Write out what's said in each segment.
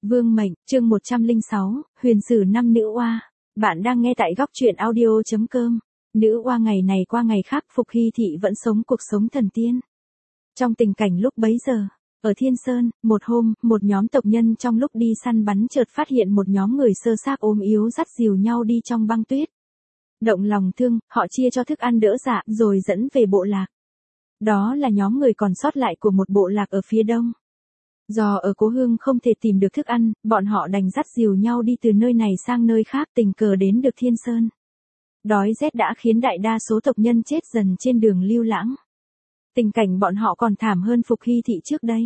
Vương mệnh, chương 106, huyền sử năm nữ oa. Bạn đang nghe tại góc truyện audio.com. Nữ oa ngày này qua ngày khác, Phục Hy Thị vẫn sống cuộc sống thần tiên. Trong tình cảnh lúc bấy giờ, ở Thiên Sơn, một hôm, một nhóm tộc nhân trong lúc đi săn bắn chợt phát hiện một nhóm người sơ xác ốm yếu dắt dìu nhau đi trong băng tuyết. Động lòng thương, họ chia cho thức ăn đỡ dạ rồi dẫn về bộ lạc. Đó là nhóm người còn sót lại của một bộ lạc ở phía đông. Do ở cố hương không thể tìm được thức ăn, bọn họ đành dắt dìu nhau đi từ nơi này sang nơi khác, tình cờ đến được Thiên Sơn. Đói rét đã khiến đại đa số tộc nhân chết dần trên đường lưu lãng. Tình cảnh bọn họ còn thảm hơn Phục Hy Thị trước đây.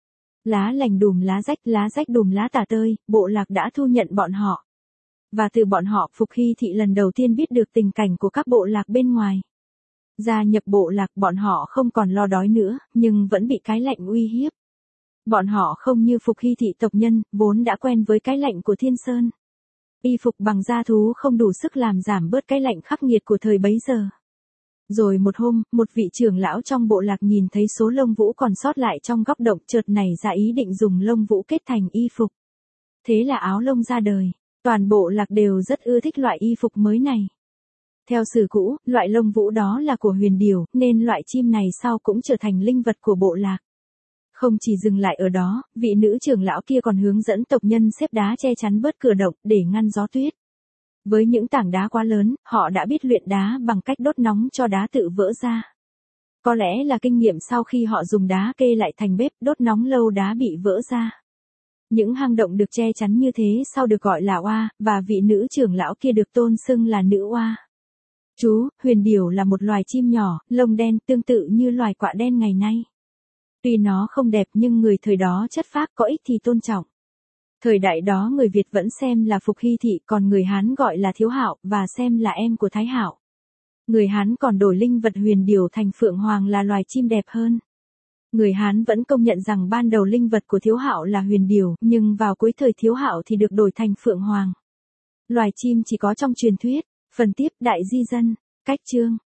Lá lành đùm lá rách đùm lá tả tơi, bộ lạc đã thu nhận bọn họ. Và từ bọn họ, Phục Hy Thị lần đầu tiên biết được tình cảnh của các bộ lạc bên ngoài. Gia nhập bộ lạc, bọn họ không còn lo đói nữa, nhưng vẫn bị cái lạnh uy hiếp. Bọn họ không như Phục Hy Thị tộc nhân, vốn đã quen với cái lạnh của Thiên Sơn. Y phục bằng da thú không đủ sức làm giảm bớt cái lạnh khắc nghiệt của thời bấy giờ. Rồi một hôm, một vị trưởng lão trong bộ lạc nhìn thấy số lông vũ còn sót lại trong góc động, chợt nảy ra ý định dùng lông vũ kết thành y phục. Thế là áo lông ra đời. Toàn bộ lạc đều rất ưa thích loại y phục mới này. Theo sử cũ, loại lông vũ đó là của huyền điểu, nên loại chim này sau cũng trở thành linh vật của bộ lạc. Không chỉ dừng lại ở đó, vị nữ trưởng lão kia còn hướng dẫn tộc nhân xếp đá che chắn bớt cửa động để ngăn gió tuyết. Với những tảng đá quá lớn, họ đã biết luyện đá bằng cách đốt nóng cho đá tự vỡ ra. Có lẽ là kinh nghiệm sau khi họ dùng đá kê lại thành bếp, đốt nóng lâu đá bị vỡ ra. Những hang động được che chắn như thế sau được gọi là oa, và vị nữ trưởng lão kia được tôn xưng là nữ oa. Chú, huyền điểu là một loài chim nhỏ, lông đen, tương tự như loài quạ đen ngày nay. Tuy nó không đẹp nhưng người thời đó chất phác, có ích thì tôn trọng. Thời đại đó người Việt vẫn xem là Phục Hy Thị, còn người Hán gọi là Thiếu Hạo, và xem là em của Thái Hạo. Người Hán còn đổi linh vật huyền điểu thành phượng hoàng là loài chim đẹp hơn. Người Hán vẫn công nhận rằng ban đầu linh vật của Thiếu Hạo là huyền điểu, nhưng vào cuối thời Thiếu Hạo thì được đổi thành phượng hoàng. Loài chim chỉ có trong truyền thuyết. Phần tiếp, đại di dân. Cách chương.